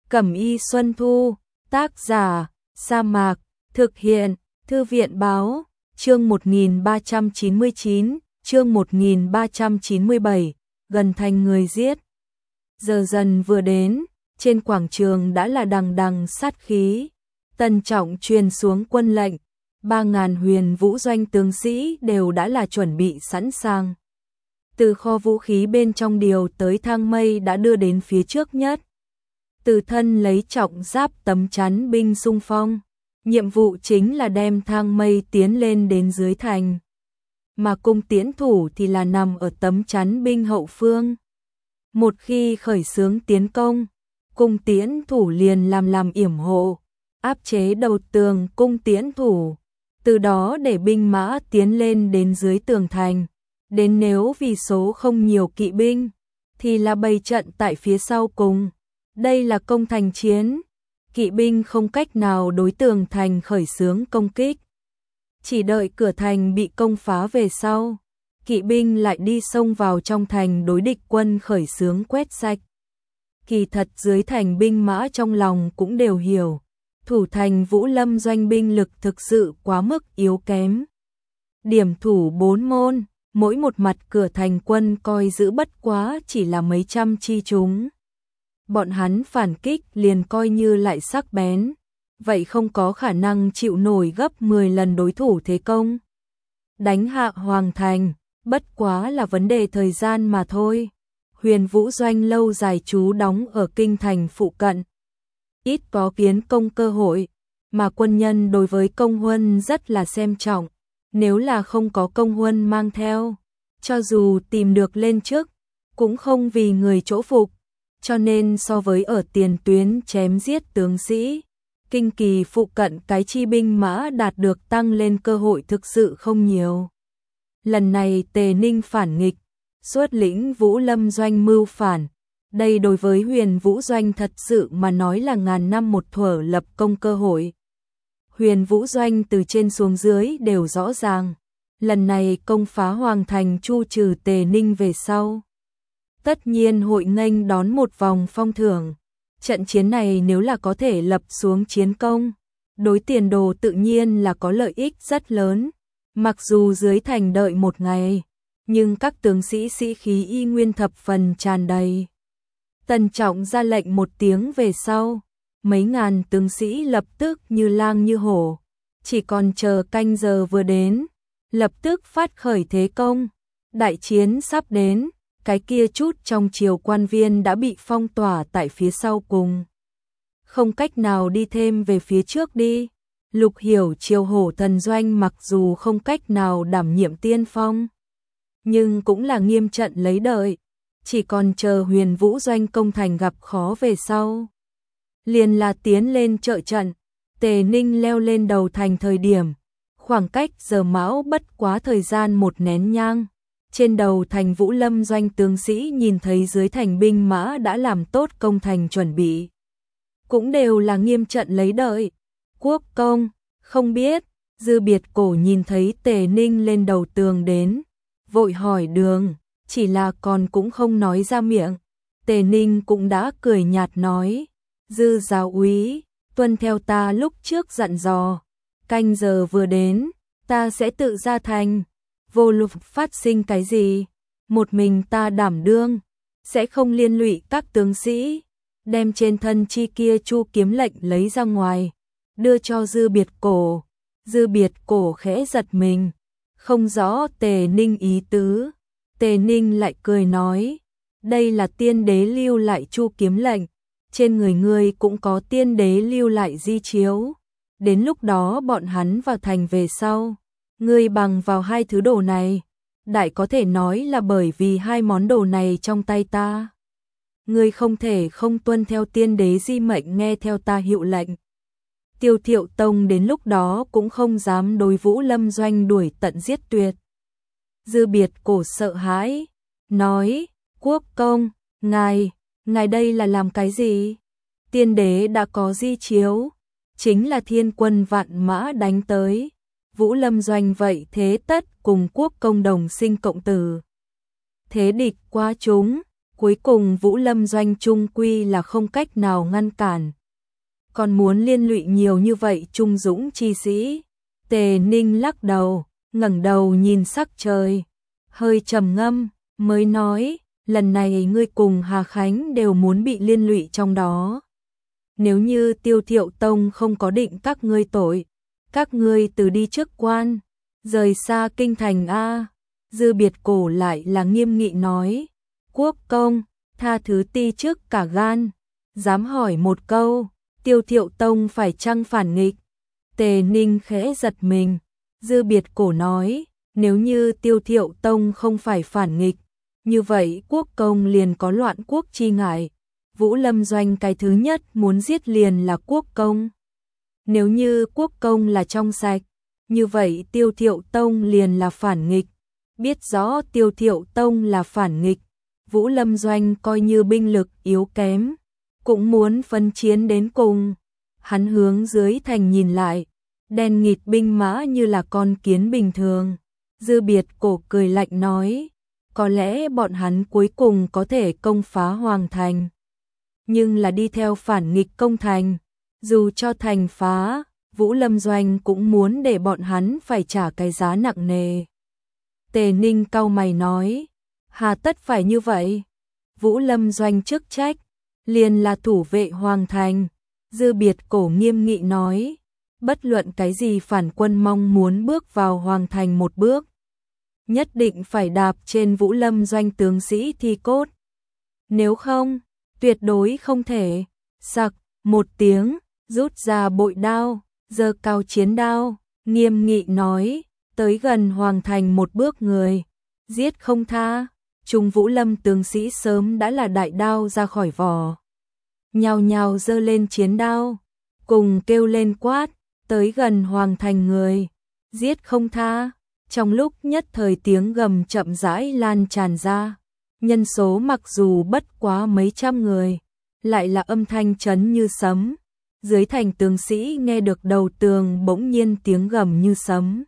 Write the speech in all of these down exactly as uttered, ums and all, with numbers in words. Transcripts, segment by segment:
Cẩm y Xuân Thu, tác giả, Sa Mạc, thực hiện, Thư viện báo, chương một nghìn ba trăm chín mươi chín, chương một nghìn ba trăm chín mươi bảy, gần thành người giết. Giờ dần vừa đến, trên quảng trường đã là đằng đằng sát khí. Tần Trọng truyền xuống quân lệnh, ba ngàn huyền vũ doanh tướng sĩ đều đã là chuẩn bị sẵn sàng. Từ kho vũ khí bên trong điều tới thang mây đã đưa đến phía trước nhất. Từ thân lấy trọng giáp tấm chắn binh xung phong. Nhiệm vụ chính là đem thang mây tiến lên đến dưới thành. Mà cung tiễn thủ thì là nằm ở tấm chắn binh hậu phương. Một khi khởi xướng tiến công, cung tiễn thủ liền làm làm yểm hộ, áp chế đầu tường cung tiễn thủ, từ đó để binh mã tiến lên đến dưới tường thành. Đến nếu vì số không nhiều kỵ binh, thì là bày trận tại phía sau cùng. Đây là công thành chiến, kỵ binh không cách nào đối tường thành khởi xướng công kích. Chỉ đợi cửa thành bị công phá về sau, kỵ binh lại đi xông vào trong thành đối địch quân khởi xướng quét sạch. Kỳ thật dưới thành binh mã trong lòng cũng đều hiểu, thủ thành Vũ Lâm doanh binh lực thực sự quá mức yếu kém. Điểm thủ bốn môn, mỗi một mặt cửa thành quân coi giữ bất quá chỉ là mấy trăm chi chúng. Bọn hắn phản kích liền coi như lại sắc bén, vậy không có khả năng chịu nổi gấp mười lần đối thủ thế công. Đánh hạ hoàng thành, bất quá là vấn đề thời gian mà thôi. Huyền Vũ doanh lâu dài trú đóng ở kinh thành phụ cận, ít có kiến công cơ hội, mà quân nhân đối với công huân rất là xem trọng. Nếu là không có công huân mang theo, cho dù tìm được lên chức, cũng không vì người chỗ phục. Cho nên so với ở tiền tuyến chém giết tướng sĩ, kinh kỳ phụ cận cái chi binh mã đạt được tăng lên cơ hội thực sự không nhiều. Lần này Tề Ninh phản nghịch, xuất lĩnh Vũ Lâm doanh mưu phản, đây đối với Huyền Vũ doanh thật sự mà nói là ngàn năm một thuở lập công cơ hội. Huyền Vũ doanh từ trên xuống dưới đều rõ ràng, lần này công phá hoàng thành chu trừ Tề Ninh về sau, tất nhiên hội nghênh đón một vòng phong thưởng. Trận chiến này nếu là có thể lập xuống chiến công, đối tiền đồ tự nhiên là có lợi ích rất lớn. Mặc dù dưới thành đợi một ngày, nhưng các tướng sĩ sĩ khí y nguyên thập phần tràn đầy. Tần Trọng ra lệnh một tiếng về sau, mấy ngàn tướng sĩ lập tức như lang như hổ, chỉ còn chờ canh giờ vừa đến, lập tức phát khởi thế công. Đại chiến sắp đến, cái kia chút trong triều quan viên đã bị phong tỏa tại phía sau cùng, không cách nào đi thêm về phía trước đi. Lục Hiểu triều hổ thần doanh mặc dù không cách nào đảm nhiệm tiên phong, nhưng cũng là nghiêm trận lấy đợi, chỉ còn chờ Huyền Vũ doanh công thành gặp khó về sau, liền là tiến lên trợ trận. Tề Ninh leo lên đầu thành thời điểm, khoảng cách giờ mão bất quá thời gian một nén nhang. Trên đầu thành Vũ Lâm doanh tướng sĩ nhìn thấy dưới thành binh mã đã làm tốt công thành chuẩn bị, cũng đều là nghiêm trận lấy đợi. Quốc công, không biết. Dư Biệt Cổ nhìn thấy Tề Ninh lên đầu tường đến, vội hỏi đường, chỉ là còn cũng không nói ra miệng. Tề Ninh cũng đã cười nhạt nói, Dư giáo úy, tuân theo ta lúc trước dặn dò, canh giờ vừa đến, ta sẽ tự ra thành. Vô luận phát sinh cái gì, một mình ta đảm đương, sẽ không liên lụy các tướng sĩ. Đem trên thân chi kia chu kiếm lệnh lấy ra ngoài, đưa cho Dư Biệt Cổ. Dư Biệt Cổ khẽ giật mình, không rõ Tề Ninh ý tứ. Tề Ninh lại cười nói, đây là tiên đế lưu lại chu kiếm lệnh, trên người ngươi cũng có tiên đế lưu lại di chiếu. Đến lúc đó bọn hắn vào thành về sau, ngươi bằng vào hai thứ đồ này, đại có thể nói là bởi vì hai món đồ này trong tay ta, ngươi không thể không tuân theo tiên đế di mệnh, nghe theo ta hiệu lệnh. Tiêu Thiệu Tông đến lúc đó cũng không dám đối Vũ Lâm doanh đuổi tận giết tuyệt. Dư Biệt Cổ sợ hãi, nói, quốc công, ngài, ngài đây là làm cái gì? Tiên đế đã có di chiếu, chính là thiên quân vạn mã đánh tới. Vũ Lâm doanh vậy thế tất cùng quốc công đồng sinh cộng tử. Thế địch qua chúng, Cuối cùng Vũ Lâm doanh trung quy là không cách nào ngăn cản. Còn muốn liên lụy nhiều như vậy trung dũng chi sĩ. Tề Ninh lắc đầu, ngẩng đầu nhìn sắc trời, hơi trầm ngâm, mới nói, lần này ngươi cùng Hà Khánh đều muốn bị liên lụy trong đó. Nếu như Tiêu Thiệu Tông không có định các ngươi tội, các ngươi từ đi trước quan, rời xa kinh thành a. Dư Biệt Cổ lại là nghiêm nghị nói, quốc công, tha thứ ti trước cả gan, dám hỏi một câu, Tiêu Thiệu Tông phải chăng phản nghịch? Tề Ninh khẽ giật mình, Dư Biệt Cổ nói, nếu như Tiêu Thiệu Tông không phải phản nghịch, như vậy quốc công liền có loạn quốc chi ngại. Vũ Lâm doanh cái thứ nhất muốn giết liền là quốc công. Nếu như quốc công là trong sạch, như vậy Tiêu Thiệu Tông liền là phản nghịch. Biết rõ Tiêu Thiệu Tông là phản nghịch, Vũ Lâm doanh coi như binh lực yếu kém, cũng muốn phân chiến đến cùng. Hắn hướng dưới thành nhìn lại, đen nghịt binh mã như là con kiến bình thường. Dư Biệt Cổ cười lạnh nói, có lẽ bọn hắn cuối cùng có thể công phá Hoàng thành, nhưng là đi theo phản nghịch công thành, dù cho thành phá, Vũ Lâm doanh cũng muốn để bọn hắn phải trả cái giá nặng nề. Tề Ninh cau mày nói, hà tất phải như vậy? Vũ Lâm doanh chức trách liền là thủ vệ Hoàng thành. Dư Biệt Cổ nghiêm nghị nói, bất luận cái gì phản quân mong muốn bước vào Hoàng thành một bước, nhất định phải đạp trên Vũ Lâm doanh tướng sĩ thi cốt. Nếu không, tuyệt đối không thể. Sặc một tiếng, rút ra bội đao, giơ cao chiến đao, nghiêm nghị nói, tới gần Hoàng thành một bước người, giết không tha. Trung Vũ Lâm tướng sĩ sớm đã là đại đao ra khỏi vỏ, nhào nhào giơ lên chiến đao, cùng kêu lên quát, tới gần Hoàng thành người, giết không tha. Trong lúc nhất thời tiếng gầm chậm rãi lan tràn ra, nhân số mặc dù bất quá mấy trăm người, lại là âm thanh chấn như sấm. Dưới thành tướng sĩ nghe được đầu tường bỗng nhiên tiếng gầm như sấm,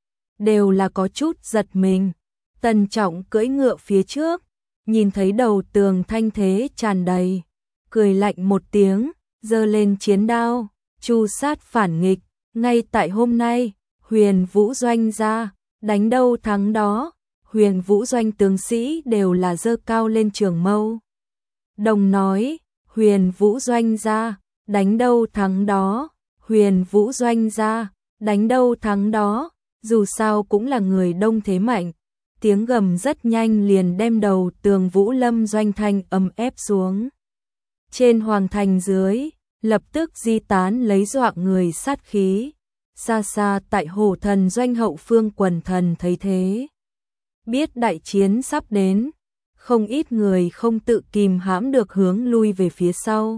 đều là có chút giật mình. Tần Trọng cưỡi ngựa phía trước, nhìn thấy đầu tường thanh thế tràn đầy, cười lạnh một tiếng, giơ lên chiến đao, chu sát phản nghịch. Ngay tại hôm nay, Huyền Vũ doanh ra, đánh đâu thắng đó. Huyền Vũ doanh tướng sĩ đều là giơ cao lên trường mâu, đồng nói, Huyền Vũ doanh ra, đánh đâu thắng đó. Huyền Vũ doanh ra, đánh đâu thắng đó. Dù sao cũng là người đông thế mạnh, tiếng gầm rất nhanh liền đem đầu tường Vũ Lâm doanh thanh âm ép xuống. Trên Hoàng thành dưới, lập tức di tán lấy dọa người sát khí. Xa xa tại Hổ Thần doanh hậu phương quần thần thấy thế, biết đại chiến sắp đến, không ít người không tự kìm hãm được hướng lui về phía sau.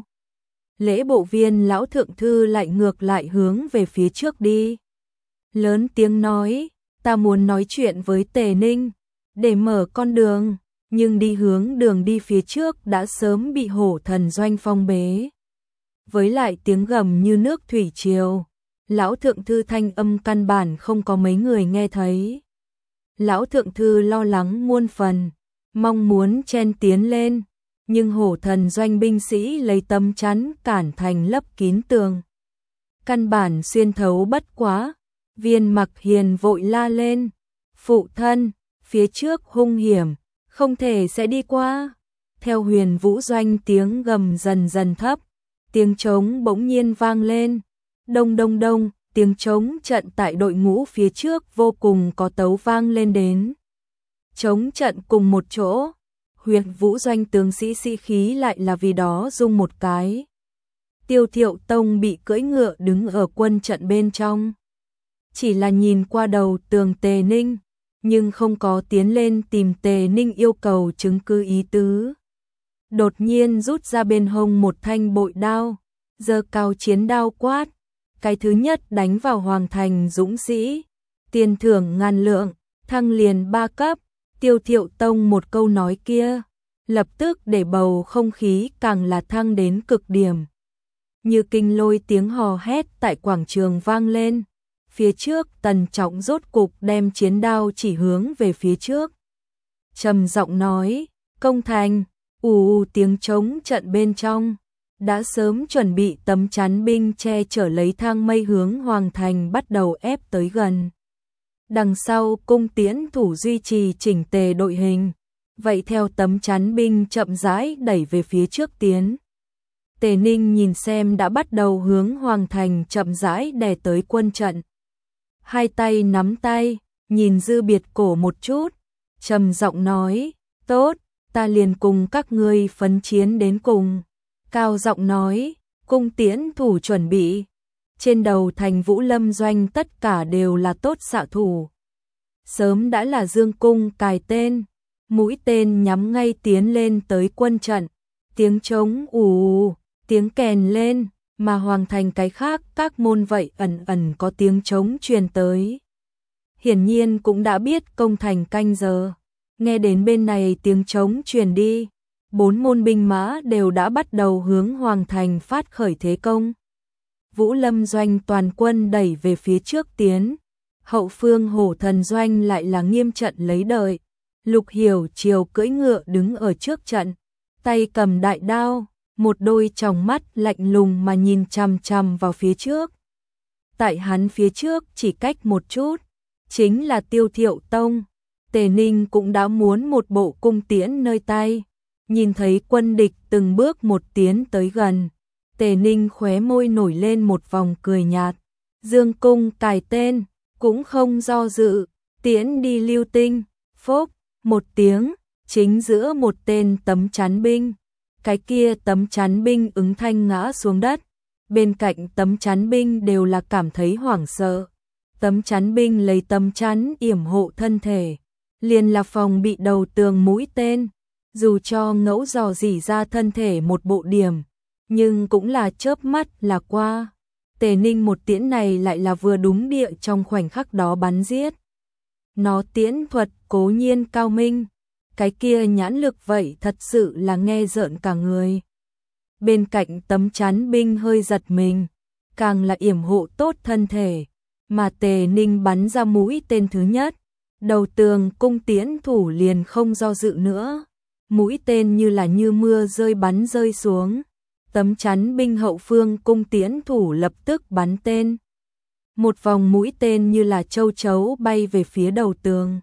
Lễ bộ viên lão thượng thư lại ngược lại hướng về phía trước đi, lớn tiếng nói, ta muốn nói chuyện với Tề Ninh, để mở con đường, nhưng đi hướng đường đi phía trước đã sớm bị Hổ Thần doanh phong bế. Với lại tiếng gầm như nước thủy triều, lão thượng thư thanh âm căn bản không có mấy người nghe thấy. Lão thượng thư lo lắng muôn phần, mong muốn chen tiến lên, nhưng Hổ Thần doanh binh sĩ lấy tấm chắn cản thành lấp kín tường, căn bản xuyên thấu bất quá. Viên Mặc Hiền vội la lên, phụ thân, phía trước hung hiểm, không thể sẽ đi qua. Theo Huyền Vũ doanh tiếng gầm dần dần thấp, tiếng trống bỗng nhiên vang lên, đông đông đông. Tiếng trống trận tại đội ngũ phía trước vô cùng có tấu vang lên đến. Trống trận cùng một chỗ, Huyền Vũ doanh tướng sĩ sĩ khí lại là vì đó rung một cái. Tiêu Thiệu Tông bị cưỡi ngựa đứng ở quân trận bên trong, chỉ là nhìn qua đầu tường Tề Ninh, nhưng không có tiến lên tìm Tề Ninh yêu cầu chứng cứ ý tứ. Đột nhiên rút ra bên hông một thanh bội đao, giơ cao chiến đao quát, cái thứ nhất đánh vào Hoàng thành dũng sĩ, tiền thưởng ngàn lượng, thăng liền ba cấp. Tiêu Thiệu Tông một câu nói kia, lập tức để bầu không khí càng là thăng đến cực điểm. Như kinh lôi tiếng hò hét tại quảng trường vang lên. Phía trước Tần Trọng rốt cục đem chiến đao chỉ hướng về phía trước, trầm giọng nói, công thành. ù tiếng trống trận bên trong, đã sớm chuẩn bị tấm chắn binh che chở lấy thang mây hướng hoàng thành bắt đầu ép tới gần. Đằng sau cung tiễn thủ duy trì chỉnh tề đội hình, vậy theo tấm chắn binh chậm rãi đẩy về phía trước tiến. Tề Ninh nhìn xem đã bắt đầu hướng hoàng thành chậm rãi đè tới quân trận. Hai tay nắm tay, nhìn Dư Biệt Cổ một chút, trầm giọng nói, tốt, ta liền cùng các ngươi phấn chiến đến cùng. Cao giọng nói, cung tiễn thủ chuẩn bị. Trên đầu thành Vũ Lâm doanh tất cả đều là tốt xạ thủ. Sớm đã là dương cung cài tên, mũi tên nhắm ngay tiến lên tới quân trận. Tiếng trống ù, tiếng kèn lên, mà hoàng thành cái khác các môn vậy ẩn ẩn có tiếng trống truyền tới. Hiển nhiên cũng đã biết công thành canh giờ. Nghe đến bên này tiếng trống truyền đi, bốn môn binh mã đều đã bắt đầu hướng hoàng thành phát khởi thế công. Vũ Lâm doanh toàn quân đẩy về phía trước tiến, hậu phương Hổ Thần doanh lại là nghiêm trận lấy đợi. Lục Hiểu Chiều cưỡi ngựa đứng ở trước trận, tay cầm đại đao, một đôi tròng mắt lạnh lùng mà nhìn chằm chằm vào phía trước. Tại hắn phía trước chỉ cách một chút, chính là Tiêu Thiệu Tông. Tề Ninh cũng đã muốn một bộ cung tiễn nơi tay, nhìn thấy quân địch từng bước một tiến tới gần. Tề Ninh khóe môi nổi lên một vòng cười nhạt, dương cung cài tên, cũng không do dự, tiễn đi lưu tinh, phốc, một tiếng, chính giữa một tên tấm chắn binh. Cái kia tấm chắn binh ứng thanh ngã xuống đất, bên cạnh tấm chắn binh đều là cảm thấy hoảng sợ. Tấm chắn binh lấy tấm chắn yểm hộ thân thể, liền là phòng bị đầu tường mũi tên, dù cho ngẫu dò dỉ ra thân thể một bộ điểm, nhưng cũng là chớp mắt là qua. Tề Ninh một tiễn này lại là vừa đúng địa trong khoảnh khắc đó bắn giết. Nó tiễn thuật cố nhiên cao minh, cái kia nhãn lực vậy thật sự là nghe rợn cả người. Bên cạnh tấm chắn binh hơi giật mình, càng là yểm hộ tốt thân thể, mà Tề Ninh bắn ra mũi tên thứ nhất, đầu tường cung tiễn thủ liền không do dự nữa, mũi tên như là như mưa rơi bắn rơi xuống. Tấm chắn binh hậu phương cung tiễn thủ lập tức bắn tên. Một vòng mũi tên như là châu chấu bay về phía đầu tường.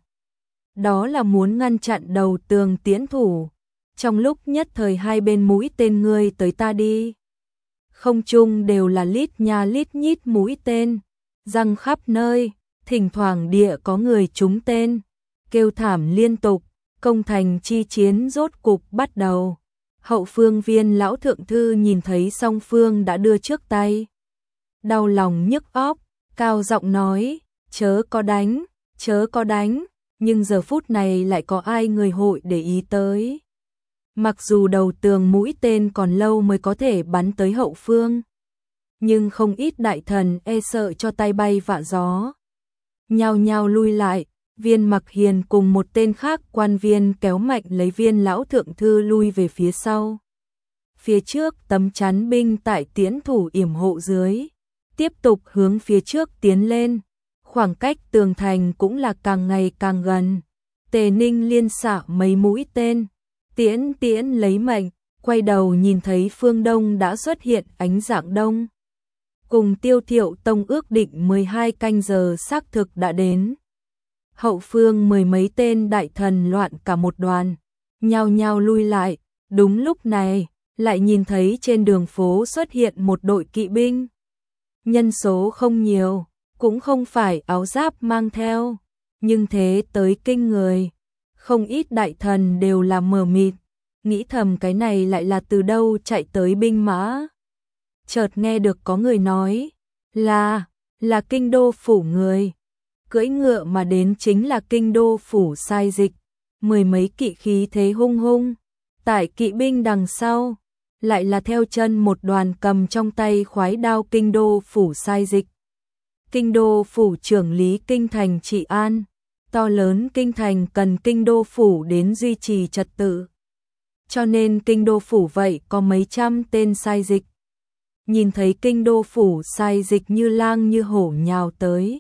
Đó là muốn ngăn chặn đầu tường tiễn thủ. Trong lúc nhất thời hai bên mũi tên ngươi tới ta đi. Không trung đều là lít nha lít nhít mũi tên, răng khắp nơi, thỉnh thoảng địa có người trúng tên, kêu thảm liên tục, công thành chi chiến rốt cục bắt đầu. Hậu phương Viên lão thượng thư nhìn thấy song phương đã đưa trước tay, đau lòng nhức óc, cao giọng nói, chớ có đánh, chớ có đánh, nhưng giờ phút này lại có ai người hội để ý tới. Mặc dù đầu tường mũi tên còn lâu mới có thể bắn tới hậu phương, nhưng không ít đại thần e sợ cho tay bay vạ gió, nhao nhao lui lại. Viên Mặc Hiền cùng một tên khác quan viên kéo mạnh lấy Viên lão thượng thư lui về phía sau. Phía trước tấm chắn binh tại tiễn thủ yểm hộ dưới, tiếp tục hướng phía trước tiến lên, khoảng cách tường thành cũng là càng ngày càng gần. Tề Ninh liên xạ mấy mũi tên, tiễn tiễn lấy mệnh, quay đầu nhìn thấy phương đông đã xuất hiện ánh dạng đông. Cùng Tiêu Thiệu Tông ước định mười hai canh giờ xác thực đã đến. Hậu phương mười mấy tên đại thần loạn cả một đoàn, nhao nhao lui lại. Đúng lúc này, lại nhìn thấy trên đường phố xuất hiện một đội kỵ binh. Nhân số không nhiều, cũng không phải áo giáp mang theo, nhưng thế tới kinh người. Không ít đại thần đều là mờ mịt, nghĩ thầm cái này lại là từ đâu chạy tới binh mã. Chợt nghe được có người nói, là, là kinh đô phủ người. Cưỡi ngựa mà đến chính là kinh đô phủ Sai Dịch, mười mấy kỵ khí thế hung hung, tại kỵ binh đằng sau, lại là theo chân một đoàn cầm trong tay khoái đao kinh đô phủ Sai Dịch. Kinh đô phủ trưởng lý kinh thành trị an, to lớn kinh thành cần kinh đô phủ đến duy trì trật tự. Cho nên kinh đô phủ vậy có mấy trăm tên Sai Dịch. Nhìn thấy kinh đô phủ Sai Dịch như lang như hổ nhào tới.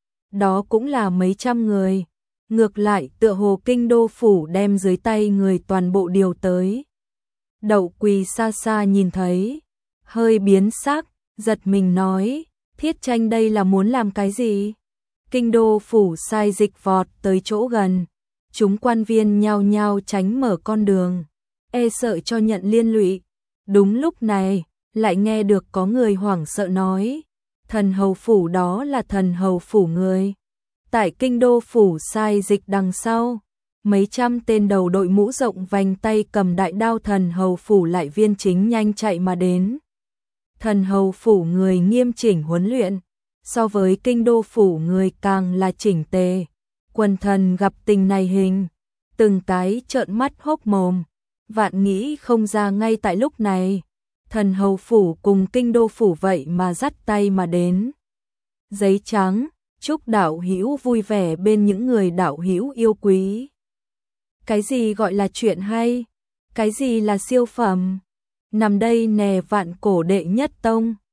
Đó cũng là mấy trăm người. Ngược lại tựa hồ kinh đô phủ đem dưới tay người toàn bộ điều tới. Đậu Quỳ xa xa nhìn thấy, hơi biến sắc, giật mình nói, Thiết Tranh đây là muốn làm cái gì? Kinh đô phủ sai dịch vọt tới chỗ gần, chúng quan viên nhao nhao tránh mở con đường, e sợ cho nhận liên lụy. Đúng lúc này, lại nghe được có người hoảng sợ nói, thần hầu phủ đó là thần hầu phủ người. Tại kinh đô phủ sai dịch đằng sau, mấy trăm tên đầu đội mũ rộng vành tay cầm đại đao thần hầu phủ lại viên chính nhanh chạy mà đến. Thần hầu phủ người nghiêm chỉnh huấn luyện, so với kinh đô phủ người càng là chỉnh tề. Quần thần gặp tình này hình, từng cái trợn mắt hốc mồm, vạn nghĩ không ra ngay tại lúc này. Thần hầu phủ cùng kinh đô phủ vậy mà dắt tay mà đến. Giấy trắng, chúc đạo hữu vui vẻ bên những người đạo hữu yêu quý. Cái gì gọi là chuyện hay? Cái gì là siêu phẩm? Nằm đây nè vạn cổ đệ nhất tông.